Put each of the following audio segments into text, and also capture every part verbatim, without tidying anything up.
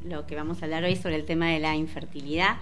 lo que vamos a hablar hoy sobre el tema de la infertilidad.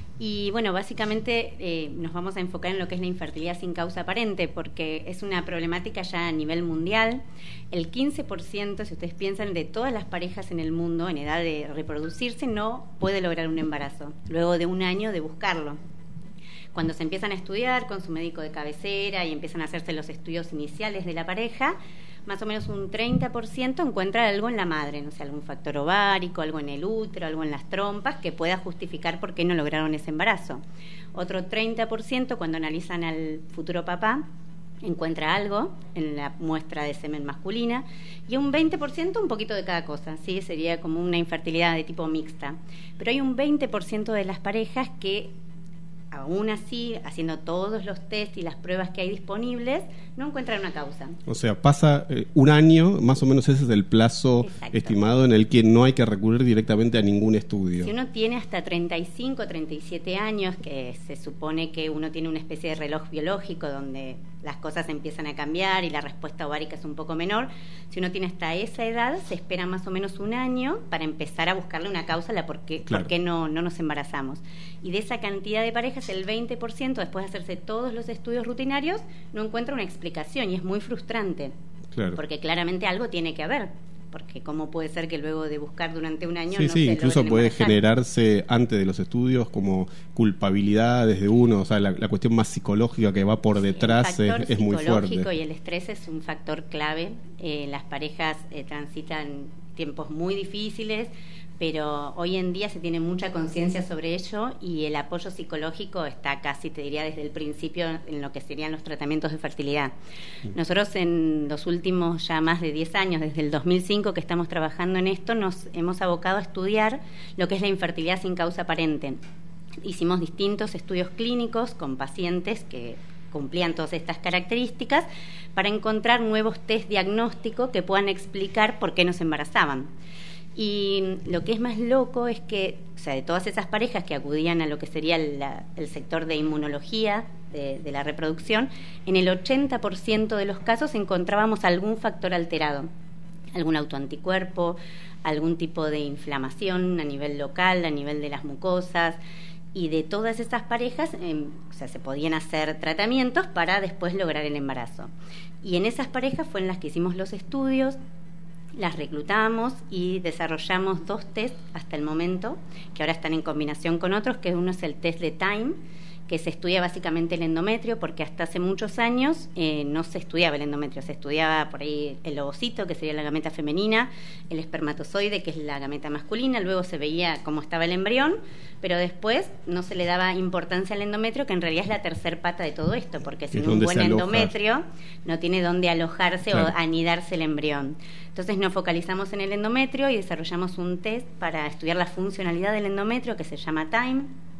Y bueno, básicamente eh, nos vamos a enfocar en lo que es la infertilidad sin causa aparente, porque es una problemática ya a nivel mundial. El quince por ciento, si ustedes piensan, de todas las parejas en el mundo en edad de reproducirse no puede lograr un embarazo, luego de un año de buscarlo. Cuando se empiezan a estudiar con su médico de cabecera y empiezan a hacerse los estudios iniciales de la pareja, más o menos un treinta por ciento encuentra algo en la madre, no sé, algún factor ovárico, algo en el útero, algo en las trompas, que pueda justificar por qué no lograron ese embarazo. Otro treinta por ciento, cuando analizan al futuro papá, encuentra algo en la muestra de semen masculina, y un veinte por ciento un poquito de cada cosa, ¿sí? Sería como una infertilidad de tipo mixta. Pero hay un veinte por ciento de las parejas que, aún así, haciendo todos los test y las pruebas que hay disponibles, no encuentran una causa. O sea, pasa eh, un año, más o menos ese es el plazo Exacto. estimado en el que no hay que recurrir directamente a ningún estudio. Si uno tiene hasta treinta y cinco, treinta y siete años, que se supone que uno tiene una especie de reloj biológico donde las cosas empiezan a cambiar y la respuesta ovárica es un poco menor, si uno tiene hasta esa edad, se espera más o menos un año para empezar a buscarle una causa a la por qué, claro. por qué no, no nos embarazamos. Y de esa cantidad de parejas, el veinte por ciento, después de hacerse todos los estudios rutinarios, no encuentra una explicación, y es muy frustrante, claro. porque claramente algo tiene que haber, porque cómo puede ser que luego de buscar durante un año sí, no sí, se incluso puede embarazar. Generarse antes de los estudios como culpabilidad desde uno, o sea, la, la cuestión más psicológica que va por detrás el es, es muy fuerte. Psicológico y el estrés es un factor clave. Eh, las parejas eh, transitan tiempos muy difíciles, pero hoy en día se tiene mucha conciencia sobre ello, y el apoyo psicológico está casi, te diría, desde el principio en lo que serían los tratamientos de fertilidad. Nosotros en los últimos ya más de diez años, desde el dos mil cinco que estamos trabajando en esto, nos hemos abocado a estudiar lo que es la infertilidad sin causa aparente. Hicimos distintos estudios clínicos con pacientes que cumplían todas estas características para encontrar nuevos test diagnósticos que puedan explicar por qué no se embarazaban. Y lo que es más loco es que, o sea, de todas esas parejas que acudían a lo que sería la, el sector de inmunología de, de la reproducción, en el ochenta por ciento de los casos encontrábamos algún factor alterado, algún autoanticuerpo, algún tipo de inflamación a nivel local, a nivel de las mucosas, y de todas esas parejas, eh, o sea, se podían hacer tratamientos para después lograr el embarazo. Y en esas parejas fue en las que hicimos los estudios, las reclutamos y desarrollamos dos test hasta el momento, que ahora están en combinación con otros, que uno es el test de Time, que se estudia básicamente el endometrio, porque hasta hace muchos años eh, no se estudiaba el endometrio, se estudiaba por ahí el ovocito, que sería la gameta femenina, el espermatozoide, que es la gameta masculina, luego se veía cómo estaba el embrión, pero después no se le daba importancia al endometrio, que en realidad es la tercer pata de todo esto, porque sin un buen endometrio no tiene dónde alojarse claro. o anidarse el embrión. Entonces nos focalizamos en el endometrio y desarrollamos un test para estudiar la funcionalidad del endometrio, que se llama Time,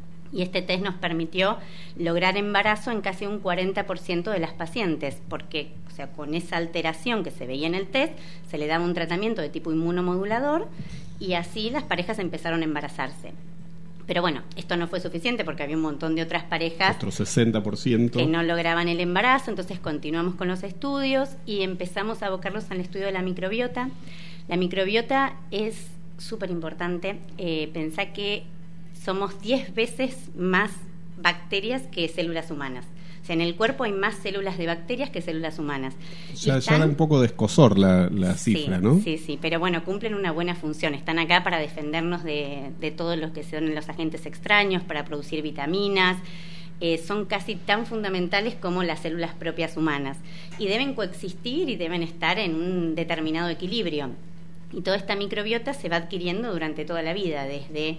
y este test nos permitió lograr embarazo en casi un cuarenta por ciento de las pacientes, porque, o sea, con esa alteración que se veía en el test, se le daba un tratamiento de tipo inmunomodulador, y así las parejas empezaron a embarazarse. Pero bueno, esto no fue suficiente porque había un montón de otras parejas otro sesenta por ciento que no lograban el embarazo. Entonces continuamos con los estudios y empezamos a abocarlos al estudio de la microbiota. La microbiota es súper importante. Eh, pensá que somos diez veces más bacterias que células humanas. O sea, en el cuerpo hay más células de bacterias que células humanas. Ya, están... ya da un poco de escozor la, la cifra, sí, ¿no? Sí, sí, pero bueno, cumplen una buena función. Están acá para defendernos de, de todos los que son los agentes extraños, para producir vitaminas. Eh, son casi tan fundamentales como las células propias humanas. Y deben coexistir y deben estar en un determinado equilibrio. Y toda esta microbiota se va adquiriendo durante toda la vida, desde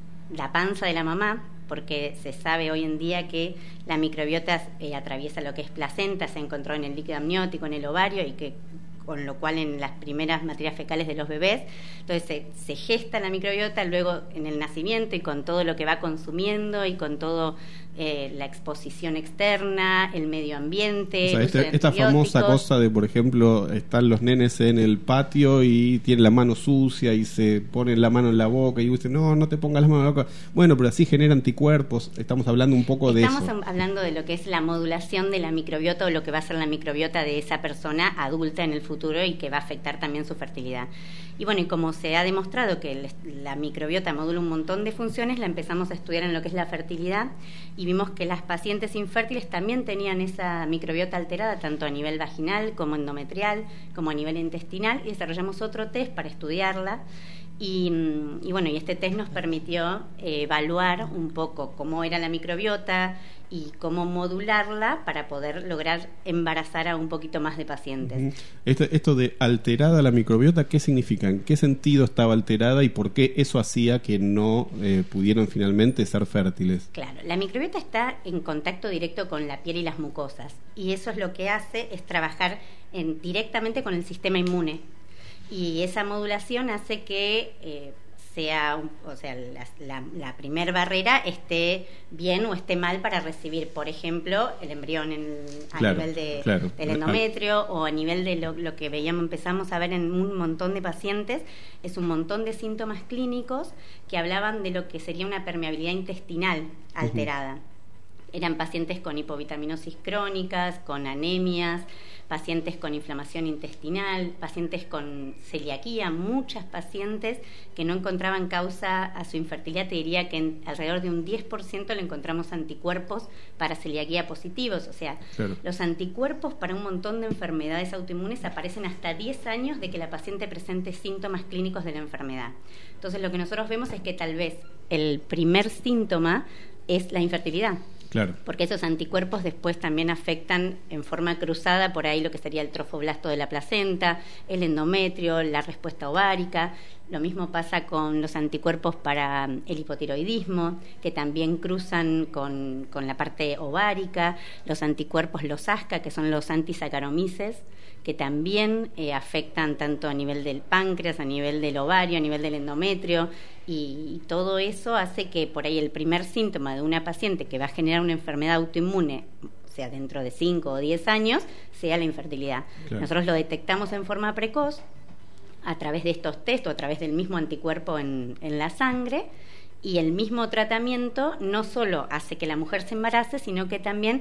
la panza de la mamá, porque se sabe hoy en día que la microbiota eh, atraviesa lo que es placenta, se encontró en el líquido amniótico, en el ovario, y que con lo cual en las primeras materias fecales de los bebés, entonces se, se gesta la microbiota, luego en el nacimiento, y con todo lo que va consumiendo y con todo eh, la exposición externa, el medio ambiente, o sea, este, esta famosa cosa de, por ejemplo, están los nenes en el patio y tienen la mano sucia y se ponen la mano en la boca y dicen, no, no te pongas la mano en la boca. Bueno, pero así genera anticuerpos. Estamos hablando un poco de eso. Estamos hablando de lo que es la modulación de la microbiota, o lo que va a ser la microbiota de esa persona adulta en el futuro. futuro y que va a afectar también su fertilidad. Y bueno, y como se ha demostrado que el, la microbiota modula un montón de funciones, la empezamos a estudiar en lo que es la fertilidad y vimos que las pacientes infértiles también tenían esa microbiota alterada, tanto a nivel vaginal como endometrial, como a nivel intestinal, y desarrollamos otro test para estudiarla. Y, y bueno, y este test nos permitió eh, evaluar un poco cómo era la microbiota y cómo modularla para poder lograr embarazar a un poquito más de pacientes. Uh-huh. Esto, esto de alterada la microbiota, ¿qué significa? ¿En qué sentido estaba alterada y por qué eso hacía que no eh, pudieron finalmente ser fértiles? Claro, la microbiota está en contacto directo con la piel y las mucosas, y eso es lo que hace, es trabajar en, directamente con el sistema inmune. Y esa modulación hace que eh, sea, o sea, la, la, la primer barrera esté bien o esté mal para recibir, por ejemplo, el embrión en, a claro, nivel de, claro. del endometrio o a nivel de lo, lo que veíamos, empezamos a ver en un montón de pacientes, es un montón de síntomas clínicos que hablaban de lo que sería una permeabilidad intestinal alterada. Uh-huh. Eran pacientes con hipovitaminosis crónicas, con anemias, pacientes con inflamación intestinal, pacientes con celiaquía, muchas pacientes que no encontraban causa a su infertilidad. Te diría que en alrededor de un diez por ciento le encontramos anticuerpos para celiaquía positivos. O sea, claro, los anticuerpos para un montón de enfermedades autoinmunes aparecen hasta diez años de que la paciente presente síntomas clínicos de la enfermedad. Entonces, lo que nosotros vemos es que tal vez el primer síntoma es la infertilidad. Claro. Porque esos anticuerpos después también afectan en forma cruzada por ahí lo que sería el trofoblasto de la placenta, el endometrio, la respuesta ovárica. Lo mismo pasa con los anticuerpos para el hipotiroidismo, que también cruzan con, con la parte ovárica, los anticuerpos, los A S C A, que son los antisaccharomyces, que también eh, afectan tanto a nivel del páncreas, a nivel del ovario, a nivel del endometrio, y, y todo eso hace que por ahí el primer síntoma de una paciente que va a generar una enfermedad autoinmune, o sea, dentro de cinco o diez años, sea la infertilidad. Claro. Nosotros lo detectamos en forma precoz, a través de estos test o a través del mismo anticuerpo en, en la sangre, y el mismo tratamiento no solo hace que la mujer se embarace, sino que también,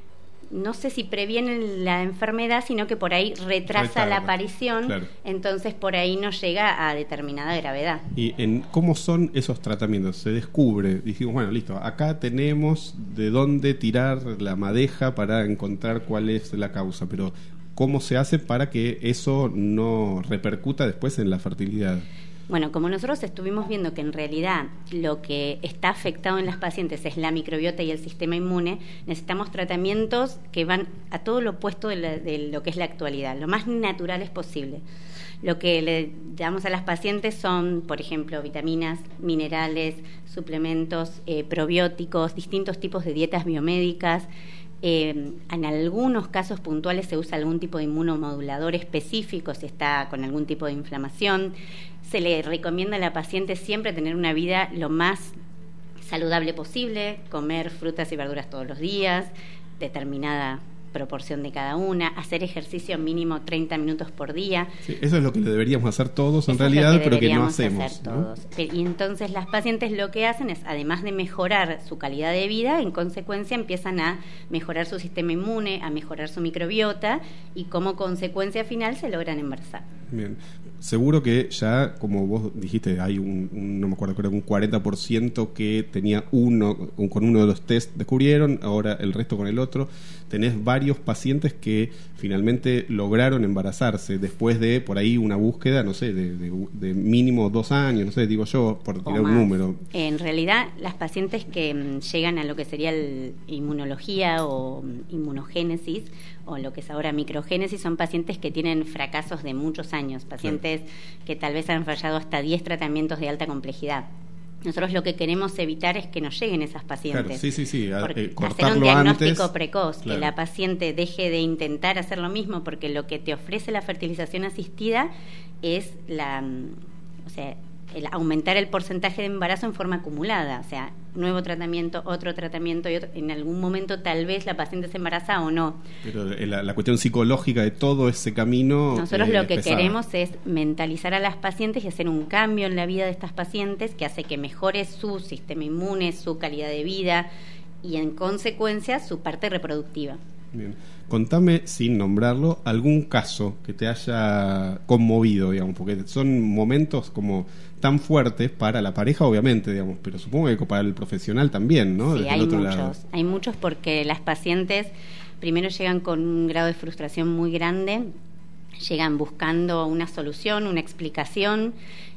no sé si previene la enfermedad, sino que por ahí retrasa Retarda. la aparición, claro. Entonces por ahí no llega a determinada gravedad. ¿Y en cómo son esos tratamientos? Se descubre, dijimos, bueno, listo, acá tenemos de dónde tirar la madeja para encontrar cuál es la causa, pero ¿cómo se hace para que eso no repercuta después en la fertilidad? Bueno, como nosotros estuvimos viendo que en realidad lo que está afectado en las pacientes es la microbiota y el sistema inmune, necesitamos tratamientos que van a todo lo opuesto de, la, de lo que es la actualidad, lo más naturales posible. Lo que le damos a las pacientes son, por ejemplo, vitaminas, minerales, suplementos, eh, probióticos, distintos tipos de dietas biomédicas. Eh, en algunos casos puntuales se usa algún tipo de inmunomodulador específico si está con algún tipo de inflamación. Se le recomienda a la paciente siempre tener una vida lo más saludable posible, comer frutas y verduras todos los días, determinada proporción de cada una, hacer ejercicio mínimo treinta minutos por día. Sí, eso es lo que le deberíamos hacer todos en eso realidad, es que pero que no hacemos. Hacer todos. ¿no? Y entonces las pacientes lo que hacen es, además de mejorar su calidad de vida, en consecuencia empiezan a mejorar su sistema inmune, a mejorar su microbiota, y como consecuencia final se logran embarazar. Bien. Seguro que ya, como vos dijiste, hay un, un no me acuerdo, creo que un cuarenta por ciento que tenía uno, un, con uno de los test descubrieron, ahora el resto con el otro. Tenés varios pacientes que finalmente lograron embarazarse después de, por ahí, una búsqueda, no sé, de, de, de mínimo dos años, no sé, digo yo, por tirar un número. En realidad, las pacientes que um, llegan a lo que sería el inmunología o um, inmunogénesis, o lo que es ahora microgénesis, son pacientes que tienen fracasos de muchos años, pacientes claro. que tal vez han fallado hasta diez tratamientos de alta complejidad. Nosotros lo que queremos evitar es que nos lleguen esas pacientes. Claro, sí, sí, sí. Porque eh, hacer un diagnóstico antes, precoz, claro. que la paciente deje de intentar hacer lo mismo, porque lo que te ofrece la fertilización asistida es la, o sea, el aumentar el porcentaje de embarazo en forma acumulada, o sea, nuevo tratamiento, otro tratamiento, y otro, en algún momento tal vez la paciente se embaraza o no. Pero la, la cuestión psicológica de todo ese camino. Nosotros eh, lo que pesada. queremos es mentalizar a las pacientes y hacer un cambio en la vida de estas pacientes que hace que mejore su sistema inmune, su calidad de vida y en consecuencia su parte reproductiva. Bien. Contame, sin nombrarlo, algún caso que te haya conmovido, digamos, porque son momentos como tan fuertes para la pareja, obviamente, digamos, pero supongo que para el profesional también, ¿no? Sí, Desde hay el otro muchos, lado. hay muchos porque las pacientes primero llegan con un grado de frustración muy grande, llegan buscando una solución, una explicación,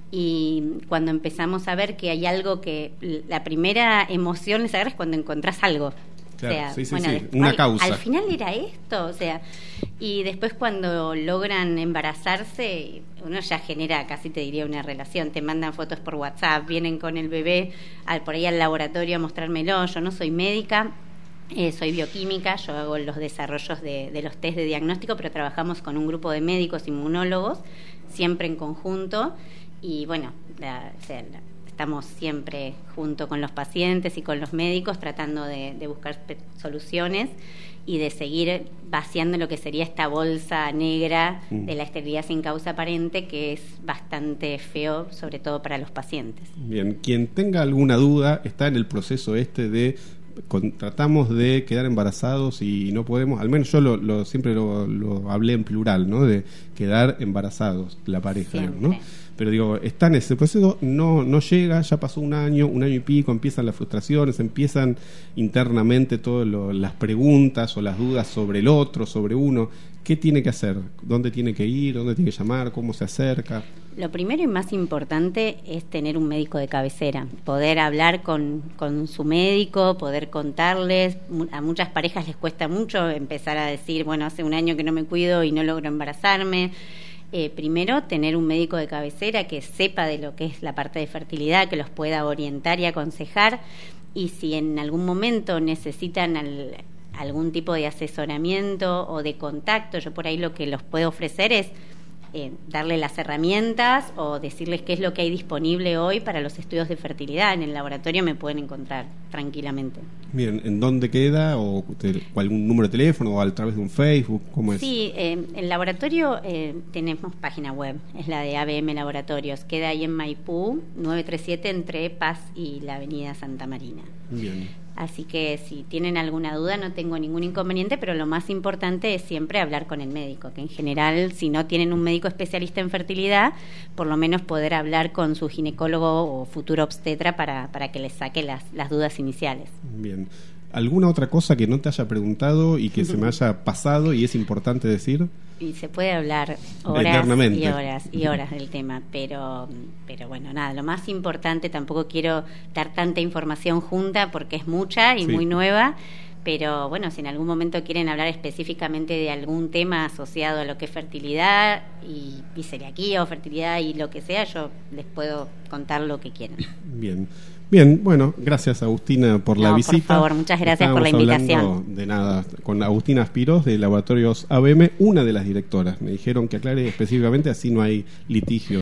y cuando empezamos a ver que hay algo que la primera emoción les agarra es cuando encontrás algo. Claro, o sea, sí, sí, bueno, sí, después, una al, causa. al final era esto, o sea, y después cuando logran embarazarse, uno ya genera, casi te diría, una relación. Te mandan fotos por WhatsApp, vienen con el bebé al, por ahí al laboratorio a mostrármelo. Yo no soy médica, eh, soy bioquímica, yo hago los desarrollos de, de los test de diagnóstico, pero trabajamos con un grupo de médicos inmunólogos, siempre en conjunto, y bueno, la, o sea, la, estamos siempre junto con los pacientes y con los médicos tratando de, de buscar soluciones y de seguir vaciando lo que sería esta bolsa negra mm. de la esterilidad sin causa aparente, que es bastante feo, sobre todo para los pacientes. Bien, quien tenga alguna duda está en el proceso este de con, tratamos de quedar embarazados y no podemos, al menos yo lo, lo siempre lo, lo hablé en plural, ¿no? De quedar embarazados, la pareja, digamos, ¿no? Pero digo, está en ese proceso, no, no llega, ya pasó un año, un año y pico, empiezan las frustraciones, empiezan internamente todas las preguntas o las dudas sobre el otro, sobre uno. ¿Qué tiene que hacer? ¿Dónde tiene que ir? ¿Dónde tiene que llamar? ¿Cómo se acerca? Lo primero y más importante es tener un médico de cabecera, poder hablar con, con su médico, poder contarles. A muchas parejas les cuesta mucho empezar a decir, bueno, hace un año que no me cuido y no logro embarazarme. Eh, primero, tener un médico de cabecera que sepa de lo que es la parte de fertilidad, que los pueda orientar y aconsejar, y si en algún momento necesitan al, algún tipo de asesoramiento o de contacto, yo por ahí lo que los puedo ofrecer es eh, darle las herramientas o decirles qué es lo que hay disponible hoy para los estudios de fertilidad. En el laboratorio me pueden encontrar tranquilamente. Bien, ¿en dónde queda? ¿O, te, o algún número de teléfono o a través de un Facebook? ¿Cómo es? Sí, eh, el laboratorio eh, tenemos página web, es la de A B M Laboratorios, queda ahí en Maipú, nueve treinta y siete entre Paz y la avenida Santa Marina. Bien. Así que si tienen alguna duda no tengo ningún inconveniente, pero lo más importante es siempre hablar con el médico, que en general si no tienen un médico especialista en fertilidad, por lo menos poder hablar con su ginecólogo o futuro obstetra para, para que les saque las, las dudas iniciales. Bien. ¿Alguna otra cosa que no te haya preguntado y que se me haya pasado y es importante decir? Y se puede hablar horas y horas y horas del tema, pero pero bueno, nada, lo más importante, tampoco quiero dar tanta información junta porque es mucha y sí. muy nueva, pero bueno, si en algún momento quieren hablar específicamente de algún tema asociado a lo que es fertilidad y, y celiaquía o fertilidad y lo que sea, yo les puedo contar lo que quieran. Bien. Bien, bueno, gracias Agustina por no, la visita. Por favor, muchas gracias Estábamos por la invitación. De nada, con Agustina Aspiros de Laboratorios A B M, una de las directoras. Me dijeron que aclare específicamente, así no hay litigio.